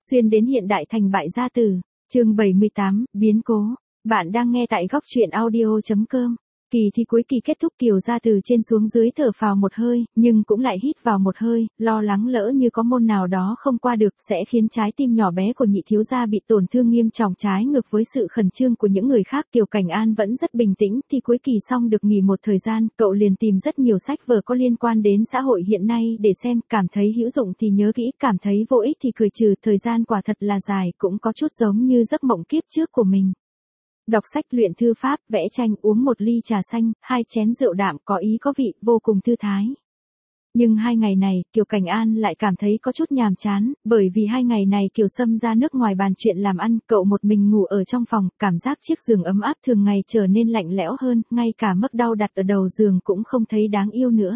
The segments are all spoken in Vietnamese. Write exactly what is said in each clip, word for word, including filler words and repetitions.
Xuyên đến hiện đại thành bại gia tử, chương bảy mươi tám, biến cố. Bạn đang nghe tại góc truyện audio chấm com. Kỳ thi cuối kỳ kết thúc, Kiều gia từ trên xuống dưới thở phào một hơi, nhưng cũng lại hít vào một hơi, lo lắng lỡ như có môn nào đó không qua được sẽ khiến trái tim nhỏ bé của nhị thiếu gia bị tổn thương nghiêm trọng. Trái ngược với sự khẩn trương của những người khác, Kiều Cảnh An vẫn rất bình tĩnh. Thi cuối kỳ xong được nghỉ một thời gian, cậu liền tìm rất nhiều sách vở có liên quan đến xã hội hiện nay để xem, cảm thấy hữu dụng thì nhớ kỹ, cảm thấy vô ích thì cười trừ. Thời gian quả thật là dài, cũng có chút giống như giấc mộng kiếp trước của mình. Đọc sách, luyện thư pháp, vẽ tranh, uống một ly trà xanh, hai chén rượu đạm có ý có vị, vô cùng thư thái. Nhưng hai ngày này, Kiều Cảnh An lại cảm thấy có chút nhàm chán, bởi vì hai ngày này Kiều Sâm ra nước ngoài bàn chuyện làm ăn, cậu một mình ngủ ở trong phòng, cảm giác chiếc giường ấm áp thường ngày trở nên lạnh lẽo hơn, ngay cả mấc đau đặt ở đầu giường cũng không thấy đáng yêu nữa.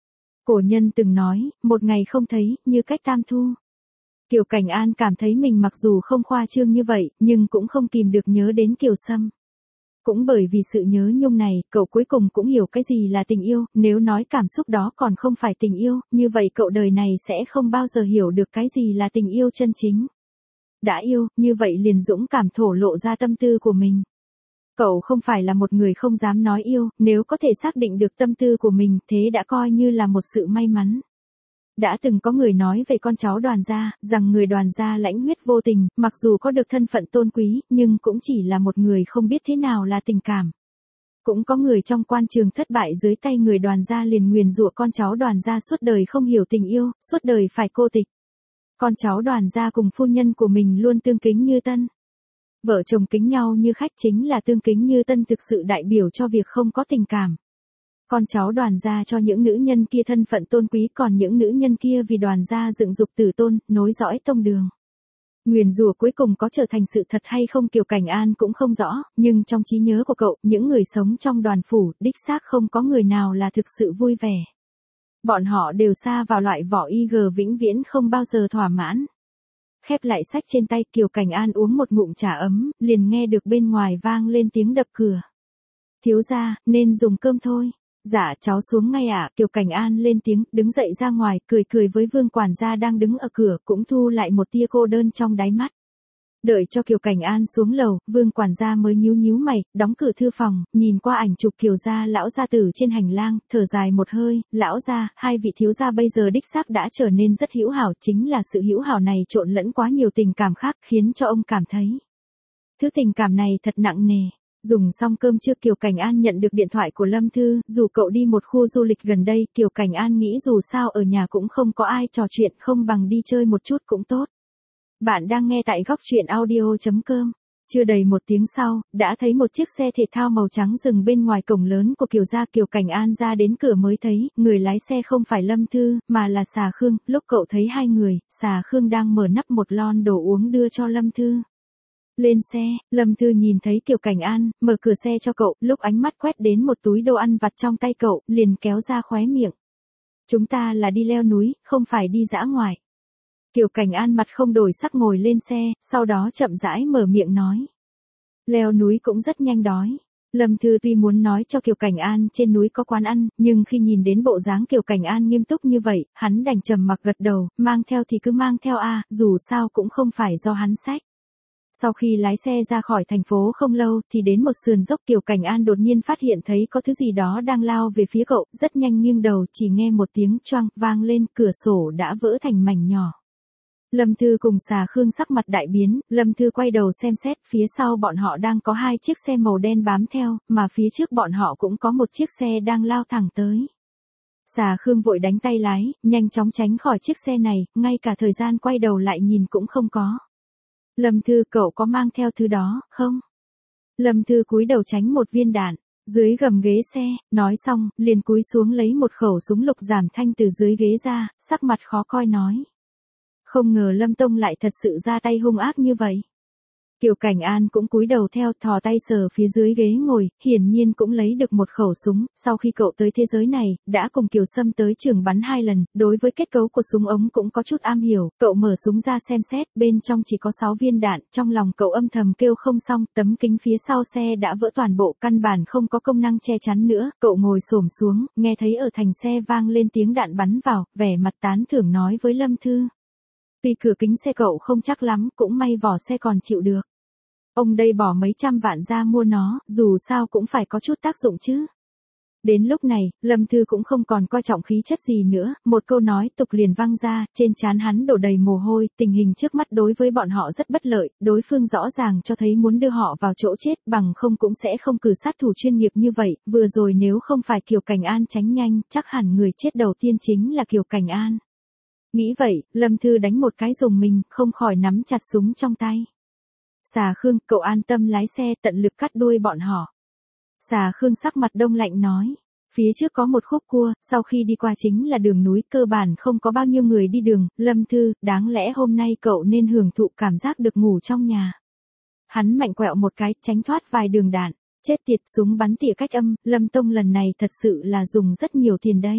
Cổ nhân từng nói, một ngày không thấy, như cách tam thu. Kiều Cảnh An cảm thấy mình mặc dù không khoa trương như vậy, nhưng cũng không kìm được nhớ đến Kiều Sâm. Cũng bởi vì sự nhớ nhung này, cậu cuối cùng cũng hiểu cái gì là tình yêu, nếu nói cảm xúc đó còn không phải tình yêu, như vậy cậu đời này sẽ không bao giờ hiểu được cái gì là tình yêu chân chính. Đã yêu, như vậy liền dũng cảm thổ lộ ra tâm tư của mình. Cậu không phải là một người không dám nói yêu, nếu có thể xác định được tâm tư của mình, thế đã coi như là một sự may mắn. Đã từng có người nói về con cháu Đoàn gia, rằng người Đoàn gia lãnh huyết vô tình, mặc dù có được thân phận tôn quý, nhưng cũng chỉ là một người không biết thế nào là tình cảm. Cũng có người trong quan trường thất bại dưới tay người Đoàn gia liền nguyền rủa con cháu Đoàn gia suốt đời không hiểu tình yêu, suốt đời phải cô tịch. Con cháu Đoàn gia cùng phu nhân của mình luôn tương kính như tân. Vợ chồng kính nhau như khách, chính là tương kính như tân thực sự đại biểu cho việc không có tình cảm. Con cháu Đoàn gia cho những nữ nhân kia thân phận tôn quý, còn những nữ nhân kia vì Đoàn gia dựng dục tử tôn, nối dõi tông đường. Nguyền rủa cuối cùng có trở thành sự thật hay không Kiều Cảnh An cũng không rõ, nhưng trong trí nhớ của cậu, những người sống trong Đoàn phủ, đích xác không có người nào là thực sự vui vẻ. Bọn họ đều sa vào loại vỏ y gờ vĩnh viễn không bao giờ thỏa mãn. Khép lại sách trên tay, Kiều Cảnh An uống một ngụm trà ấm, liền nghe được bên ngoài vang lên tiếng đập cửa. Thiếu gia, nên dùng cơm thôi. Dạ, cháu xuống ngay ạ. Kiều Cảnh An lên tiếng, đứng dậy ra ngoài, cười cười với Vương quản gia đang đứng ở cửa, cũng thu lại một tia cô đơn trong đáy mắt. Đợi cho Kiều Cảnh An xuống lầu, Vương quản gia mới nhíu nhíu mày, đóng cửa thư phòng, nhìn qua ảnh chụp Kiều gia lão gia tử trên hành lang, thở dài một hơi. Lão gia, hai vị thiếu gia bây giờ đích xác đã trở nên rất hữu hảo, chính là sự hữu hảo này trộn lẫn quá nhiều tình cảm khác, khiến cho ông cảm thấy thứ tình cảm này thật nặng nề. Dùng xong cơm trưa, Kiều Cảnh An nhận được điện thoại của Lâm Thư, rủ cậu đi một khu du lịch gần đây. Kiều Cảnh An nghĩ dù sao ở nhà cũng không có ai trò chuyện, không bằng đi chơi một chút cũng tốt. Bạn đang nghe tại góc truyện audio chấm com. Chưa đầy một tiếng sau, đã thấy một chiếc xe thể thao màu trắng dừng bên ngoài cổng lớn của Kiều gia. Kiều Cảnh An ra đến cửa mới thấy, người lái xe không phải Lâm Thư, mà là Xà Khương. Lúc cậu thấy hai người, Xà Khương đang mở nắp một lon đồ uống đưa cho Lâm Thư. Lên xe, Lâm Thư nhìn thấy Kiều Cảnh An, mở cửa xe cho cậu, lúc ánh mắt quét đến một túi đồ ăn vặt trong tay cậu, liền kéo ra khóe miệng. Chúng ta là đi leo núi, không phải đi dã ngoại. Kiều Cảnh An mặt không đổi sắc ngồi lên xe, sau đó chậm rãi mở miệng nói. Leo núi cũng rất nhanh đói. Lâm Thư tuy muốn nói cho Kiều Cảnh An trên núi có quán ăn, nhưng khi nhìn đến bộ dáng Kiều Cảnh An nghiêm túc như vậy, hắn đành trầm mặc gật đầu, mang theo thì cứ mang theo a, dù sao cũng không phải do hắn xách. Sau khi lái xe ra khỏi thành phố không lâu, thì đến một sườn dốc. Kiều Cảnh An đột nhiên phát hiện thấy có thứ gì đó đang lao về phía cậu, rất nhanh nghiêng đầu, chỉ nghe một tiếng choang vang lên, cửa sổ đã vỡ thành mảnh nhỏ. Lâm Thư cùng Xà Khương sắc mặt đại biến, Lâm Thư quay đầu xem xét, phía sau bọn họ đang có hai chiếc xe màu đen bám theo, mà phía trước bọn họ cũng có một chiếc xe đang lao thẳng tới. Xà Khương vội đánh tay lái, nhanh chóng tránh khỏi chiếc xe này, ngay cả thời gian quay đầu lại nhìn cũng không có. Lâm Thư, cậu có mang theo thứ đó, không? Lâm Thư cúi đầu tránh một viên đạn, dưới gầm ghế xe, nói xong, liền cúi xuống lấy một khẩu súng lục giảm thanh từ dưới ghế ra, sắc mặt khó coi nói. Không ngờ Lâm Tông lại thật sự ra tay hung ác như vậy. Kiều Cảnh An cũng cúi đầu theo, thò tay sờ phía dưới ghế ngồi, hiển nhiên cũng lấy được một khẩu súng. Sau khi cậu tới thế giới này, đã cùng Kiều Sâm tới trường bắn hai lần, đối với kết cấu của súng ống cũng có chút am hiểu. Cậu mở súng ra xem xét, bên trong chỉ có sáu viên đạn, trong lòng cậu âm thầm kêu không xong, tấm kính phía sau xe đã vỡ toàn bộ, căn bản không có công năng che chắn nữa. Cậu ngồi xổm xuống, nghe thấy ở thành xe vang lên tiếng đạn bắn vào, vẻ mặt tán thưởng nói với Lâm Thư. Tuy cửa kính xe cậu không chắc lắm, cũng may vỏ xe còn chịu được. Ông đây bỏ mấy trăm vạn ra mua nó, dù sao cũng phải có chút tác dụng chứ. Đến lúc này, Lâm Thư cũng không còn coi trọng khí chất gì nữa, một câu nói tục liền vang ra, trên trán hắn đổ đầy mồ hôi, tình hình trước mắt đối với bọn họ rất bất lợi, đối phương rõ ràng cho thấy muốn đưa họ vào chỗ chết, bằng không cũng sẽ không cử sát thủ chuyên nghiệp như vậy, vừa rồi nếu không phải Kiều Cảnh An tránh nhanh, chắc hẳn người chết đầu tiên chính là Kiều Cảnh An. Nghĩ vậy, Lâm Thư đánh một cái rùng mình, không khỏi nắm chặt súng trong tay. Xà Khương, cậu an tâm lái xe, tận lực cắt đuôi bọn họ. Xà Khương sắc mặt đông lạnh nói, phía trước có một khúc cua, sau khi đi qua chính là đường núi, cơ bản không có bao nhiêu người đi đường, Lâm Thư, đáng lẽ hôm nay cậu nên hưởng thụ cảm giác được ngủ trong nhà. Hắn mạnh quẹo một cái, tránh thoát vài đường đạn, chết tiệt, súng bắn tỉa cách âm, Lâm Tông lần này thật sự là dùng rất nhiều tiền đây.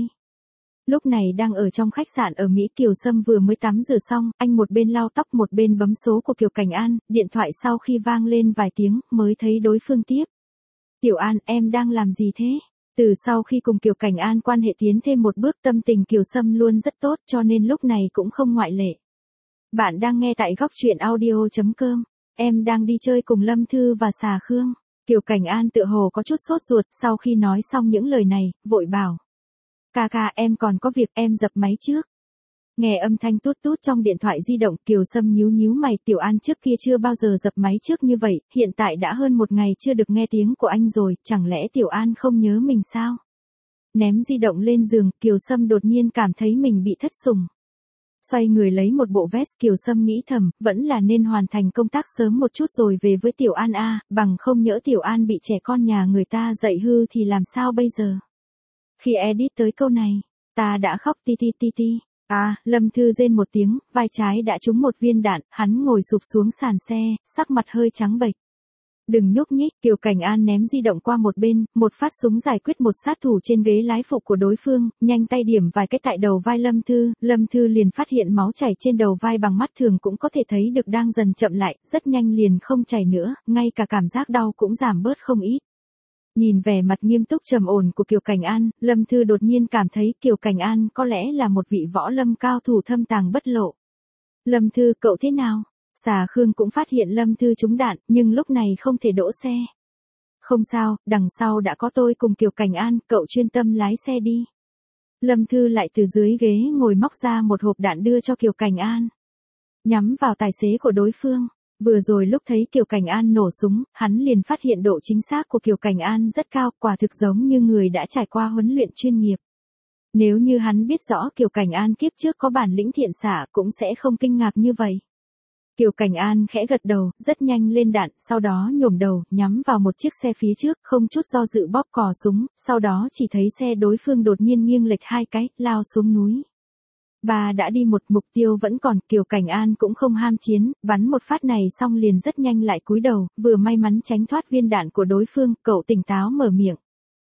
Lúc này đang ở trong khách sạn ở Mỹ, Kiều Sâm vừa mới tắm rửa xong, anh một bên lau tóc một bên bấm số của Kiều Cảnh An, điện thoại sau khi vang lên vài tiếng, mới thấy đối phương tiếp. Tiểu An, em đang làm gì thế? Từ sau khi cùng Kiều Cảnh An quan hệ tiến thêm một bước, tâm tình Kiều Sâm luôn rất tốt, cho nên lúc này cũng không ngoại lệ. Bạn đang nghe tại góc truyện audio chấm com, em đang đi chơi cùng Lâm Thư và Xà Khương. Kiều Cảnh An tựa hồ có chút sốt ruột, sau khi nói xong những lời này, vội bảo. Ca ca, em còn có việc, em dập máy trước. Nghe âm thanh tút tút trong điện thoại di động, Kiều Sâm nhíu nhíu mày, Tiểu An trước kia chưa bao giờ dập máy trước như vậy, hiện tại đã hơn một ngày chưa được nghe tiếng của anh rồi, chẳng lẽ Tiểu An không nhớ mình sao? Ném di động lên giường, Kiều Sâm đột nhiên cảm thấy mình bị thất sủng. Xoay người lấy một bộ vest, Kiều Sâm nghĩ thầm, vẫn là nên hoàn thành công tác sớm một chút rồi về với Tiểu An a, bằng không nhỡ Tiểu An bị trẻ con nhà người ta dạy hư thì làm sao bây giờ? Khi edit tới câu này, ta đã khóc ti ti ti ti. À, Lâm Thư rên một tiếng, vai trái đã trúng một viên đạn, hắn ngồi sụp xuống sàn xe, sắc mặt hơi trắng bệch. Đừng nhúc nhích, Kiều Cảnh An ném di động qua một bên, một phát súng giải quyết một sát thủ trên ghế lái phụ của đối phương, nhanh tay điểm vài cái tại đầu vai Lâm Thư, Lâm Thư liền phát hiện máu chảy trên đầu vai bằng mắt thường cũng có thể thấy được đang dần chậm lại, rất nhanh liền không chảy nữa, ngay cả cảm giác đau cũng giảm bớt không ít. Nhìn vẻ mặt nghiêm túc trầm ổn của Kiều Cảnh An, Lâm Thư đột nhiên cảm thấy Kiều Cảnh An có lẽ là một vị võ lâm cao thủ thâm tàng bất lộ. Lâm Thư, cậu thế nào? Xà Khương cũng phát hiện Lâm Thư trúng đạn, nhưng lúc này không thể đỗ xe. Không sao, đằng sau đã có tôi cùng Kiều Cảnh An, cậu chuyên tâm lái xe đi. Lâm Thư lại từ dưới ghế ngồi móc ra một hộp đạn đưa cho Kiều Cảnh An. Nhắm vào tài xế của đối phương. Vừa rồi lúc thấy Kiều Cảnh An nổ súng, hắn liền phát hiện độ chính xác của Kiều Cảnh An rất cao, quả thực giống như người đã trải qua huấn luyện chuyên nghiệp. Nếu như hắn biết rõ Kiều Cảnh An kiếp trước có bản lĩnh thiện xạ cũng sẽ không kinh ngạc như vậy. Kiều Cảnh An khẽ gật đầu, rất nhanh lên đạn, sau đó nhổm đầu, nhắm vào một chiếc xe phía trước, không chút do dự bóp cò súng, sau đó chỉ thấy xe đối phương đột nhiên nghiêng lệch hai cái, lao xuống núi. Bà đã đi một mục tiêu vẫn còn, Kiều Cảnh An cũng không ham chiến, bắn một phát này xong liền rất nhanh lại cúi đầu, vừa may mắn tránh thoát viên đạn của đối phương, cậu tỉnh táo mở miệng.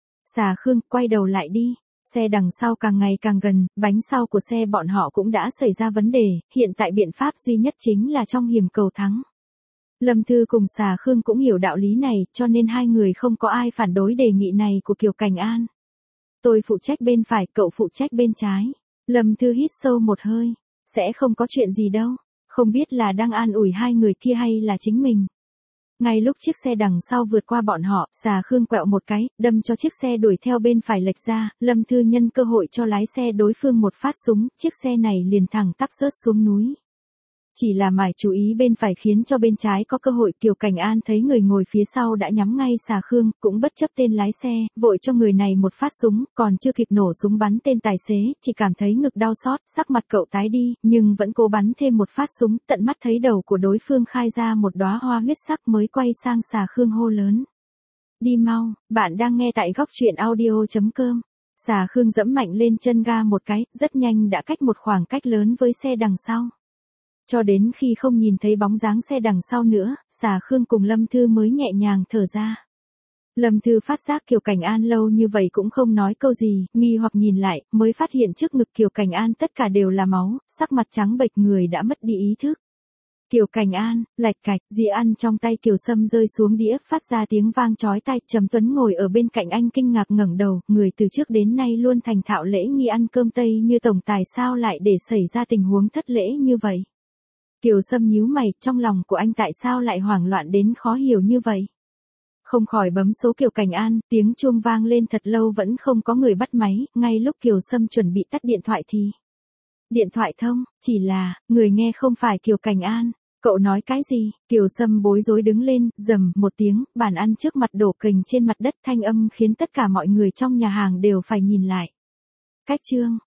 Xà Khương, quay đầu lại đi. Xe đằng sau càng ngày càng gần, bánh sau của xe bọn họ cũng đã xảy ra vấn đề, hiện tại biện pháp duy nhất chính là trong hiểm cầu thắng. Lâm Thư cùng Xà Khương cũng hiểu đạo lý này, cho nên hai người không có ai phản đối đề nghị này của Kiều Cảnh An. Tôi phụ trách bên phải, cậu phụ trách bên trái. Lâm Thư hít sâu một hơi, sẽ không có chuyện gì đâu, không biết là đang an ủi hai người kia hay là chính mình. Ngay lúc chiếc xe đằng sau vượt qua bọn họ, Xà Khương quẹo một cái, đâm cho chiếc xe đuổi theo bên phải lệch ra, Lâm Thư nhân cơ hội cho lái xe đối phương một phát súng, chiếc xe này liền thẳng tắp rớt xuống núi. Chỉ là mải chú ý bên phải khiến cho bên trái có cơ hội, Kiều Cảnh An thấy người ngồi phía sau đã nhắm ngay Xà Khương, cũng bất chấp tên lái xe, vội cho người này một phát súng, còn chưa kịp nổ súng bắn tên tài xế, chỉ cảm thấy ngực đau xót, sắc mặt cậu tái đi, nhưng vẫn cố bắn thêm một phát súng, tận mắt thấy đầu của đối phương khai ra một đóa hoa huyết sắc mới quay sang Xà Khương hô lớn. Đi mau, bạn đang nghe tại góc truyện audio chấm com. Xà Khương dẫm mạnh lên chân ga một cái, rất nhanh đã cách một khoảng cách lớn với xe đằng sau. Cho đến khi không nhìn thấy bóng dáng xe đằng sau nữa, Xà Khương cùng Lâm Thư mới nhẹ nhàng thở ra. Lâm Thư phát giác Kiều Cảnh An lâu như vậy cũng không nói câu gì, nghi hoặc nhìn lại, mới phát hiện trước ngực Kiều Cảnh An tất cả đều là máu, sắc mặt trắng bệch, người đã mất đi ý thức. Kiều Cảnh An, lạch cạch, dĩa ăn trong tay Kiều Sâm rơi xuống đĩa, phát ra tiếng vang chói tai. Trầm Tuấn ngồi ở bên cạnh anh kinh ngạc ngẩng đầu, người từ trước đến nay luôn thành thạo lễ nghi ăn cơm Tây như tổng tài sao lại để xảy ra tình huống thất lễ như vậy. Kiều Sâm nhíu mày, trong lòng của anh tại sao lại hoảng loạn đến khó hiểu như vậy? Không khỏi bấm số Kiều Cảnh An, tiếng chuông vang lên thật lâu vẫn không có người bắt máy, ngay lúc Kiều Sâm chuẩn bị tắt điện thoại thì... Điện thoại thông, chỉ là, người nghe không phải Kiều Cảnh An. Cậu nói cái gì? Kiều Sâm bối rối đứng lên, rầm một tiếng, bàn ăn trước mặt đổ kềnh trên mặt đất, thanh âm khiến tất cả mọi người trong nhà hàng đều phải nhìn lại. Cách chương